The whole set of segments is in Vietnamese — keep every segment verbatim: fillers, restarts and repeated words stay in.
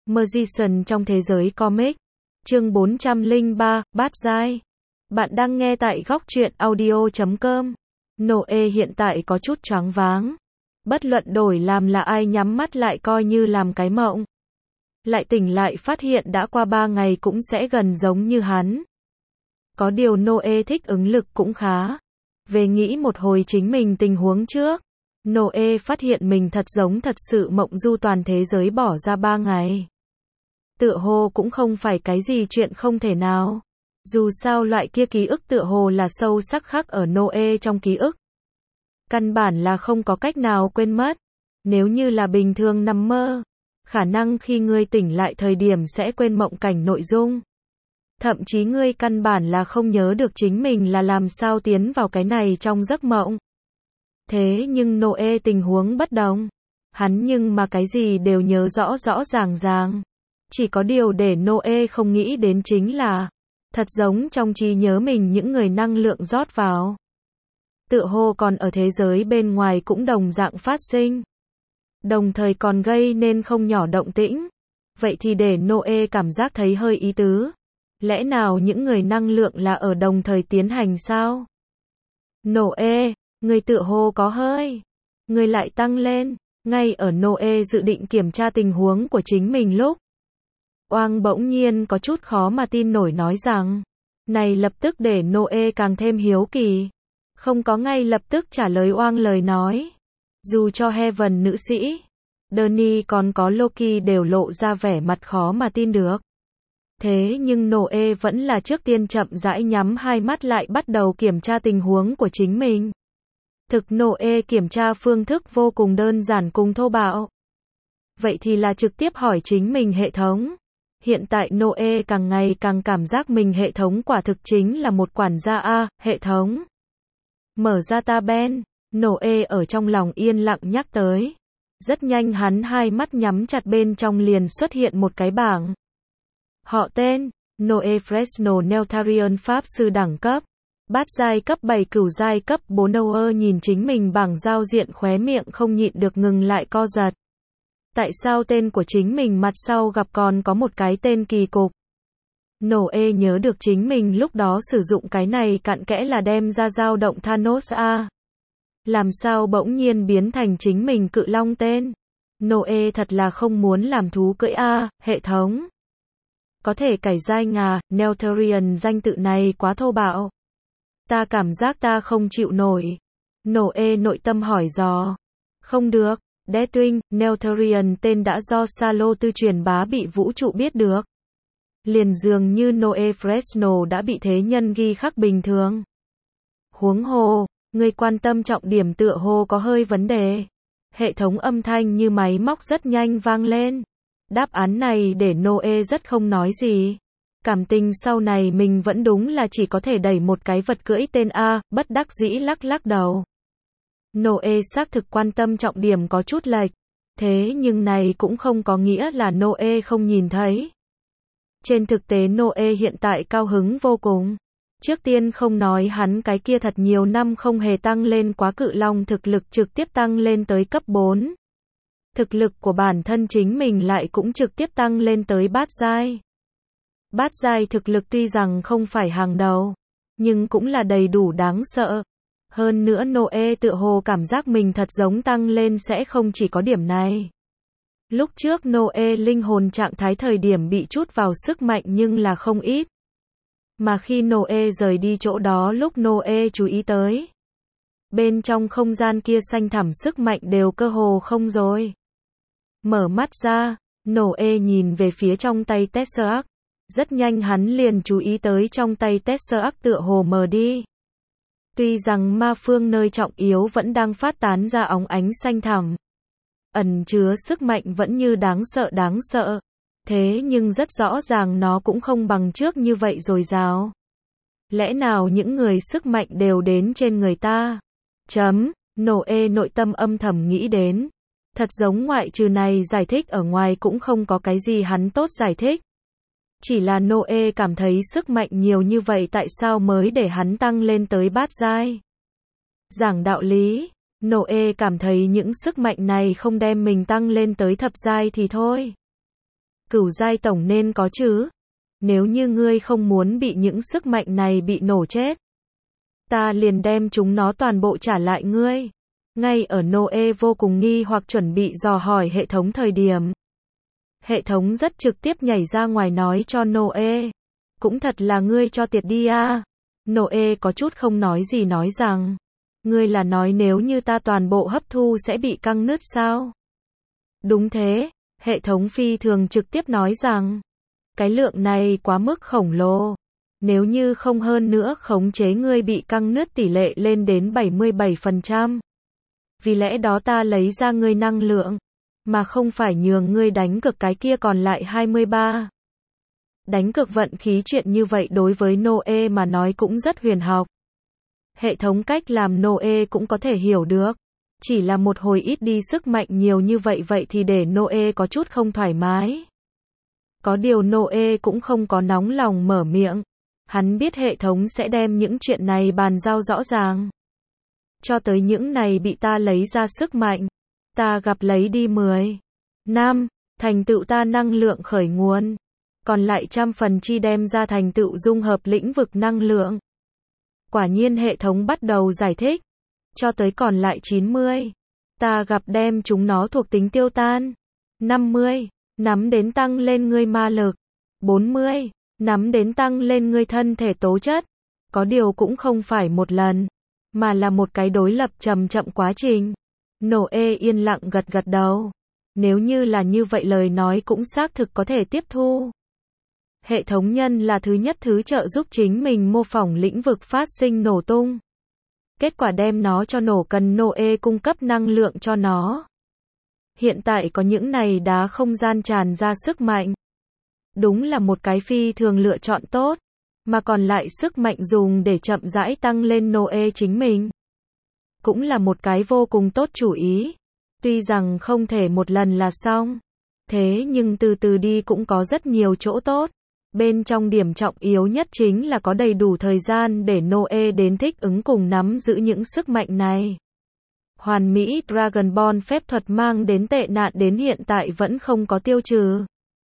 Magician trong thế giới comic. Chương bốn trăm lẻ ba, Bát Giai. Bạn đang nghe tại góc truyện audio chấm com. Noe hiện tại có chút choáng váng. Bất luận đổi làm là ai nhắm mắt lại coi như làm cái mộng. Lại tỉnh lại phát hiện đã qua ba ngày cũng sẽ gần giống như hắn. Có điều Noe thích ứng lực cũng khá. Về nghĩ một hồi chính mình tình huống trước. Noe phát hiện mình thật giống thật sự mộng du toàn thế giới bỏ ra ba ngày. Tựa hồ cũng không phải cái gì chuyện không thể nào. Dù sao loại kia ký ức tựa hồ là sâu sắc khắc ở Noe trong ký ức. Căn bản là không có cách nào quên mất. Nếu như là bình thường nằm mơ, khả năng khi ngươi tỉnh lại thời điểm sẽ quên mộng cảnh nội dung. Thậm chí ngươi căn bản là không nhớ được chính mình là làm sao tiến vào cái này trong giấc mộng. Thế nhưng Noe tình huống bất đồng. Hắn nhưng mà cái gì đều nhớ rõ rõ ràng ràng. Chỉ có điều để Noe không nghĩ đến chính là, thật giống trong trí nhớ mình những người năng lượng rót vào. Tựa hồ còn ở thế giới bên ngoài cũng đồng dạng phát sinh. Đồng thời còn gây nên không nhỏ động tĩnh. Vậy thì để Noe cảm giác thấy hơi ý tứ. Lẽ nào những người năng lượng là ở đồng thời tiến hành sao? Noe, người tựa hồ có hơi. Người lại tăng lên. Ngay ở Noe dự định kiểm tra tình huống của chính mình lúc. Oang bỗng nhiên có chút khó mà tin nổi nói rằng. Này lập tức để Noe càng thêm hiếu kỳ. Không có ngay lập tức trả lời Oang lời nói. Dù cho Heaven nữ sĩ, Danny còn có Loki đều lộ ra vẻ mặt khó mà tin được. Thế nhưng Noe vẫn là trước tiên chậm rãi nhắm hai mắt lại bắt đầu kiểm tra tình huống của chính mình. Thực Noe kiểm tra phương thức vô cùng đơn giản cùng thô bạo. Vậy thì là trực tiếp hỏi chính mình hệ thống. Hiện tại Noe càng ngày càng cảm giác mình hệ thống quả thực chính là một quản gia A, hệ thống. Mở ra ta Ben, Noe ở trong lòng yên lặng nhắc tới. Rất nhanh hắn hai mắt nhắm chặt bên trong liền xuất hiện một cái bảng. Họ tên, Noe Fresno Neltharion Pháp Sư đẳng cấp. Bát giai cấp bảy cửu giai cấp bốn Noe nhìn chính mình bảng giao diện khóe miệng không nhịn được ngừng lại co giật. Tại sao tên của chính mình mặt sau gặp còn có một cái tên kỳ cục? Noe nhớ được chính mình lúc đó sử dụng cái này cặn kẽ là đem ra dao động Thanos A. Làm sao bỗng nhiên biến thành chính mình cự long tên? Noe thật là không muốn làm thú cưỡi A, hệ thống. Có thể cải giai ngà, Neltharion danh tự này quá thô bạo. Ta cảm giác ta không chịu nổi. Noe nội tâm hỏi dò. Không được. Deathwing, Neltharion tên đã do Salo Tư truyền bá bị vũ trụ biết được. Liền dường như Noe Fresno đã bị thế nhân ghi khắc bình thường. Huống hồ, người quan tâm trọng điểm tựa hồ có hơi vấn đề. Hệ thống âm thanh như máy móc rất nhanh vang lên. Đáp án này để Noe rất không nói gì. Cảm tình sau này mình vẫn đúng là chỉ có thể đẩy một cái vật cưỡi tên A, bất đắc dĩ lắc lắc đầu. Noe xác thực quan tâm trọng điểm có chút lệch. Thế nhưng này cũng không có nghĩa là Noe không nhìn thấy. Trên thực tế Noe hiện tại cao hứng vô cùng. Trước tiên không nói hắn cái kia thật nhiều năm không hề tăng lên quá cự long thực lực trực tiếp tăng lên tới cấp bốn. Thực lực của bản thân chính mình lại cũng trực tiếp tăng lên tới bát giai. Bát giai thực lực tuy rằng không phải hàng đầu, nhưng cũng là đầy đủ đáng sợ. Hơn nữa Noe tựa hồ cảm giác mình thật giống tăng lên sẽ không chỉ có điểm này. Lúc trước Noe linh hồn trạng thái thời điểm bị chút vào sức mạnh nhưng là không ít. Mà khi Noe rời đi chỗ đó lúc Noe chú ý tới. Bên trong không gian kia xanh thẳm sức mạnh đều cơ hồ không rồi. Mở mắt ra, Noe nhìn về phía trong tay Tesseract. Rất nhanh hắn liền chú ý tới trong tay Tesseract tựa hồ mờ đi. Tuy rằng ma phương nơi trọng yếu vẫn đang phát tán ra óng ánh xanh thẳm. Ẩn chứa sức mạnh vẫn như đáng sợ đáng sợ. Thế nhưng rất rõ ràng nó cũng không bằng trước như vậy dồi dào. Lẽ nào những người sức mạnh đều đến trên người ta? Chấm, Noe nội tâm âm thầm nghĩ đến. Thật giống ngoại trừ này giải thích ở ngoài cũng không có cái gì hắn tốt giải thích. Chỉ là Noe cảm thấy sức mạnh nhiều như vậy tại sao mới để hắn tăng lên tới bát giai. Giảng đạo lý, Noe cảm thấy những sức mạnh này không đem mình tăng lên tới thập giai thì thôi. Cửu giai tổng nên có chứ. Nếu như ngươi không muốn bị những sức mạnh này bị nổ chết, ta liền đem chúng nó toàn bộ trả lại ngươi. Ngay ở Noe vô cùng nghi hoặc chuẩn bị dò hỏi hệ thống thời điểm, hệ thống rất trực tiếp nhảy ra ngoài nói cho Noe. Cũng thật là ngươi cho tiệt đi à. Noe có chút không nói gì nói rằng, ngươi là nói nếu như ta toàn bộ hấp thu sẽ bị căng nứt sao? Đúng thế, hệ thống phi thường trực tiếp nói rằng, cái lượng này quá mức khổng lồ. Nếu như không hơn nữa khống chế ngươi bị căng nứt tỷ lệ lên đến bảy mươi bảy phần trăm. Vì lẽ đó ta lấy ra ngươi năng lượng, mà không phải nhường ngươi đánh cược cái kia còn lại hai mươi ba. Đánh cược vận khí chuyện như vậy đối với Noe mà nói cũng rất huyền học. Hệ thống cách làm Noe cũng có thể hiểu được. Chỉ là một hồi ít đi sức mạnh nhiều như vậy vậy thì để Noe có chút không thoải mái. Có điều Noe cũng không có nóng lòng mở miệng. Hắn biết hệ thống sẽ đem những chuyện này bàn giao rõ ràng. Cho tới những này bị ta lấy ra sức mạnh, ta gặp lấy đi mười. năm. Thành tựu ta năng lượng khởi nguồn. Còn lại trăm phần chi đem ra thành tựu dung hợp lĩnh vực năng lượng. Quả nhiên hệ thống bắt đầu giải thích. Cho tới còn lại chín mươi. Ta gặp đem chúng nó thuộc tính tiêu tan. năm mươi. Nắm đến tăng lên ngươi ma lực. bốn mươi. Nắm đến tăng lên ngươi thân thể tố chất. Có điều cũng không phải một lần, mà là một cái đối lập chậm chậm quá trình. Noe yên lặng gật gật đầu. Nếu như là như vậy lời nói cũng xác thực có thể tiếp thu. Hệ thống nhân là thứ nhất thứ trợ giúp chính mình mô phỏng lĩnh vực phát sinh nổ tung. Kết quả đem nó cho nổ cần Noe cung cấp năng lượng cho nó. Hiện tại có những này đá không gian tràn ra sức mạnh. Đúng là một cái phi thường lựa chọn tốt. Mà còn lại sức mạnh dùng để chậm rãi tăng lên Noe chính mình. Cũng là một cái vô cùng tốt chủ ý. Tuy rằng không thể một lần là xong. Thế nhưng từ từ đi cũng có rất nhiều chỗ tốt. Bên trong điểm trọng yếu nhất chính là có đầy đủ thời gian để Noe đến thích ứng cùng nắm giữ những sức mạnh này. Hoàn mỹ Dragon Ball phép thuật mang đến tệ nạn đến hiện tại vẫn không có tiêu trừ.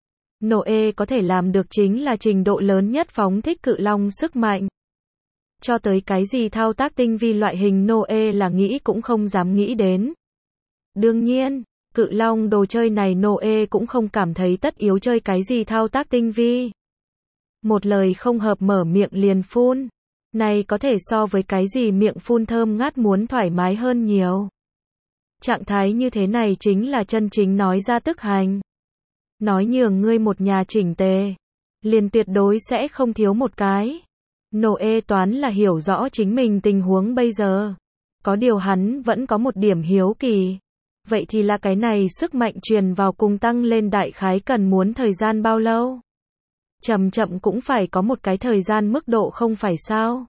Noe có thể làm được chính là trình độ lớn nhất phóng thích cự long sức mạnh. Cho tới cái gì thao tác tinh vi loại hình Noe là nghĩ cũng không dám nghĩ đến. Đương nhiên, cự long đồ chơi này Noe cũng không cảm thấy tất yếu chơi cái gì thao tác tinh vi. Một lời không hợp mở miệng liền phun. Này có thể so với cái gì miệng phun thơm ngát muốn thoải mái hơn nhiều. Trạng thái như thế này chính là chân chính nói ra tức hành. Nói nhường ngươi một nhà chỉnh tề, liền tuyệt đối sẽ không thiếu một cái. Noe toán là hiểu rõ chính mình tình huống bây giờ. Có điều hắn vẫn có một điểm hiếu kỳ. Vậy thì là cái này sức mạnh truyền vào cùng tăng lên đại khái cần muốn thời gian bao lâu? Chậm chậm cũng phải có một cái thời gian mức độ không phải sao?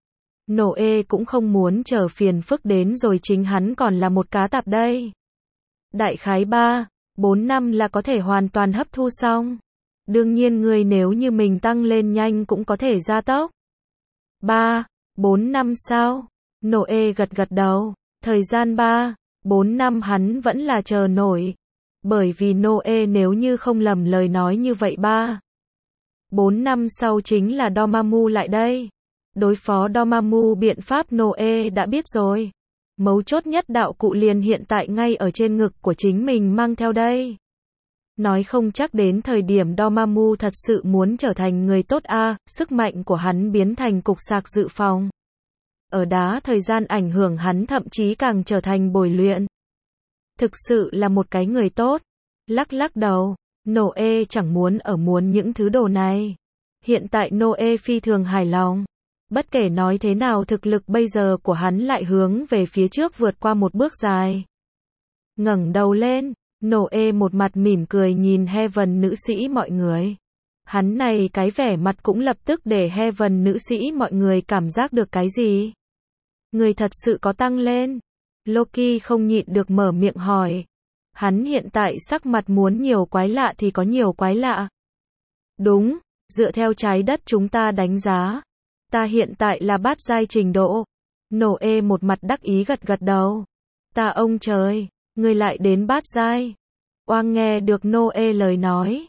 Noe cũng không muốn chờ phiền phức đến rồi chính hắn còn là một cá tạp đây. Đại khái ba, bốn năm là có thể hoàn toàn hấp thu xong. Đương nhiên người nếu như mình tăng lên nhanh cũng có thể gia tốc. ba, bốn năm sao? Noe gật gật đầu. Thời gian ba, bốn năm hắn vẫn là chờ nổi. Bởi vì Noe nếu như không lầm lời nói như vậy ba, bốn năm sau chính là Dormammu lại đây. Đối phó Dormammu biện pháp Noe đã biết rồi. Mấu chốt nhất đạo cụ liền hiện tại ngay ở trên ngực của chính mình mang theo đây. Nói không chắc đến thời điểm Dormammu thật sự muốn trở thành người tốt a, sức mạnh của hắn biến thành cục sạc dự phòng. Ở đá thời gian ảnh hưởng hắn thậm chí càng trở thành bồi luyện. Thực sự là một cái người tốt. Lắc lắc đầu, Noe chẳng muốn ở muốn những thứ đồ này. Hiện tại Noe phi thường hài lòng. Bất kể nói thế nào thực lực bây giờ của hắn lại hướng về phía trước vượt qua một bước dài. Ngẩng đầu lên, Noe một mặt mỉm cười nhìn Heaven nữ sĩ mọi người. Hắn này cái vẻ mặt cũng lập tức để Heaven nữ sĩ mọi người cảm giác được cái gì. Người thật sự có tăng lên. Loki không nhịn được mở miệng hỏi. Hắn hiện tại sắc mặt muốn nhiều quái lạ thì có nhiều quái lạ. Đúng, dựa theo trái đất chúng ta đánh giá. Ta hiện tại là bát giai trình độ. Noe một mặt đắc ý gật gật đầu. Ta ông trời, ngươi lại đến bát giai. Oang nghe được Noe lời nói.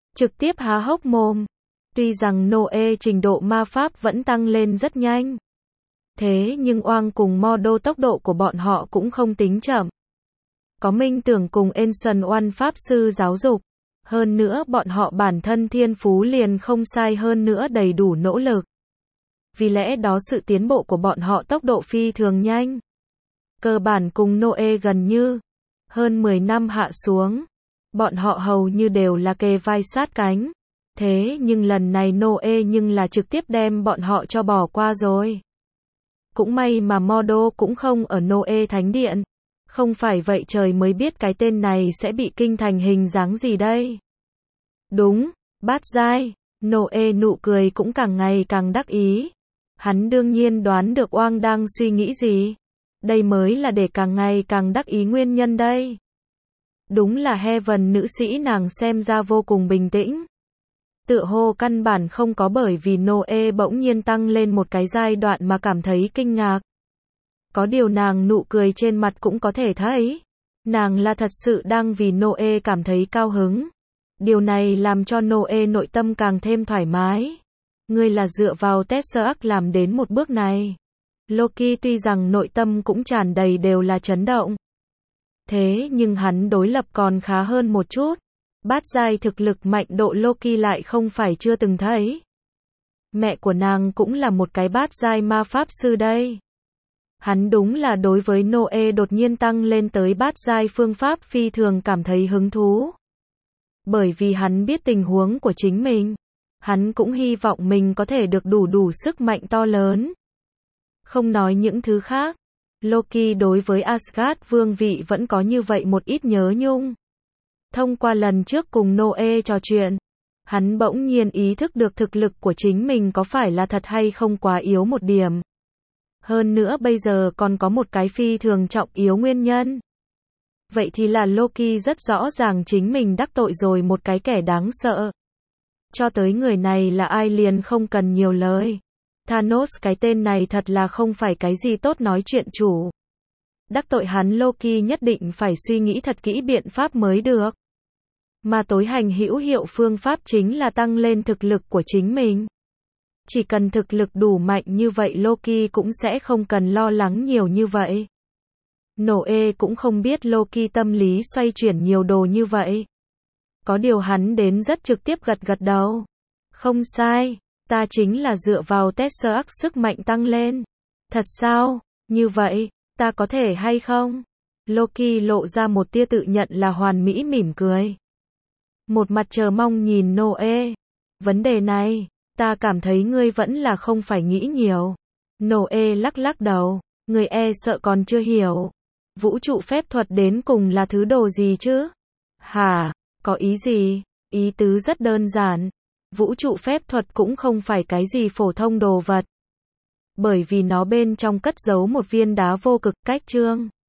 trực tiếp há hốc mồm. Tuy rằng Noe trình độ ma pháp vẫn tăng lên rất nhanh. Thế nhưng Oang cùng Mordo tốc độ của bọn họ cũng không tính chậm. Có minh tưởng cùng Ancient One pháp sư giáo dục. Hơn nữa bọn họ bản thân thiên phú liền không sai hơn nữa đầy đủ nỗ lực. Vì lẽ đó sự tiến bộ của bọn họ tốc độ phi thường nhanh. Cơ bản cùng Noe gần như. Hơn mười năm hạ xuống. Bọn họ hầu như đều là kề vai sát cánh. Thế nhưng lần này Noe nhưng là trực tiếp đem bọn họ cho bỏ qua rồi. Cũng may mà Mordo cũng không ở Noe Thánh Điện. Không phải vậy trời mới biết cái tên này sẽ bị kinh thành hình dáng gì đây. Đúng, bát giai. Noe nụ cười cũng càng ngày càng đắc ý. Hắn đương nhiên đoán được Oang đang suy nghĩ gì. Đây mới là để càng ngày càng đắc ý nguyên nhân đây. Đúng là Heaven nữ sĩ nàng xem ra vô cùng bình tĩnh. Tựa hồ căn bản không có bởi vì Noe bỗng nhiên tăng lên một cái giai đoạn mà cảm thấy kinh ngạc. Có điều nàng nụ cười trên mặt cũng có thể thấy. Nàng là thật sự đang vì Noe cảm thấy cao hứng. Điều này làm cho Noe nội tâm càng thêm thoải mái. Ngươi là dựa vào Tesseract làm đến một bước này. Loki tuy rằng nội tâm cũng tràn đầy đều là chấn động. Thế nhưng hắn đối lập còn khá hơn một chút. Bát giai thực lực mạnh độ Loki lại không phải chưa từng thấy. Mẹ của nàng cũng là một cái bát giai ma pháp sư đây. Hắn đúng là đối với Noe đột nhiên tăng lên tới bát giai phương pháp phi thường cảm thấy hứng thú. Bởi vì hắn biết tình huống của chính mình. Hắn cũng hy vọng mình có thể được đủ đủ sức mạnh to lớn. Không nói những thứ khác. Loki đối với Asgard vương vị vẫn có như vậy một ít nhớ nhung. Thông qua lần trước cùng Noe trò chuyện, hắn bỗng nhiên ý thức được thực lực của chính mình có phải là thật hay không quá yếu một điểm. Hơn nữa bây giờ còn có một cái phi thường trọng yếu nguyên nhân. Vậy thì là Loki rất rõ ràng chính mình đắc tội rồi một cái kẻ đáng sợ. Cho tới người này là ai liền không cần nhiều lời. Thanos cái tên này thật là không phải cái gì tốt nói chuyện chủ. Đắc tội hắn Loki nhất định phải suy nghĩ thật kỹ biện pháp mới được. Mà tối hành hữu hiệu phương pháp chính là tăng lên thực lực của chính mình. Chỉ cần thực lực đủ mạnh như vậy Loki cũng sẽ không cần lo lắng nhiều như vậy. Noe cũng không biết Loki tâm lý xoay chuyển nhiều đồ như vậy. Có điều hắn đến rất trực tiếp gật gật đầu. Không sai, ta chính là dựa vào Tesseract sức mạnh tăng lên. Thật sao? Như vậy, ta có thể hay không? Loki lộ ra một tia tự nhận là hoàn mỹ mỉm cười. Một mặt chờ mong nhìn Noe. Vấn đề này, ta cảm thấy ngươi vẫn là không phải nghĩ nhiều. Noe lắc lắc đầu, ngươi e sợ còn chưa hiểu. Vũ trụ phép thuật đến cùng là thứ đồ gì chứ? Hả? Có ý gì? Ý tứ rất đơn giản. Vũ trụ phép thuật cũng không phải cái gì phổ thông đồ vật. Bởi vì nó bên trong cất giấu một viên đá vô cực cách trương.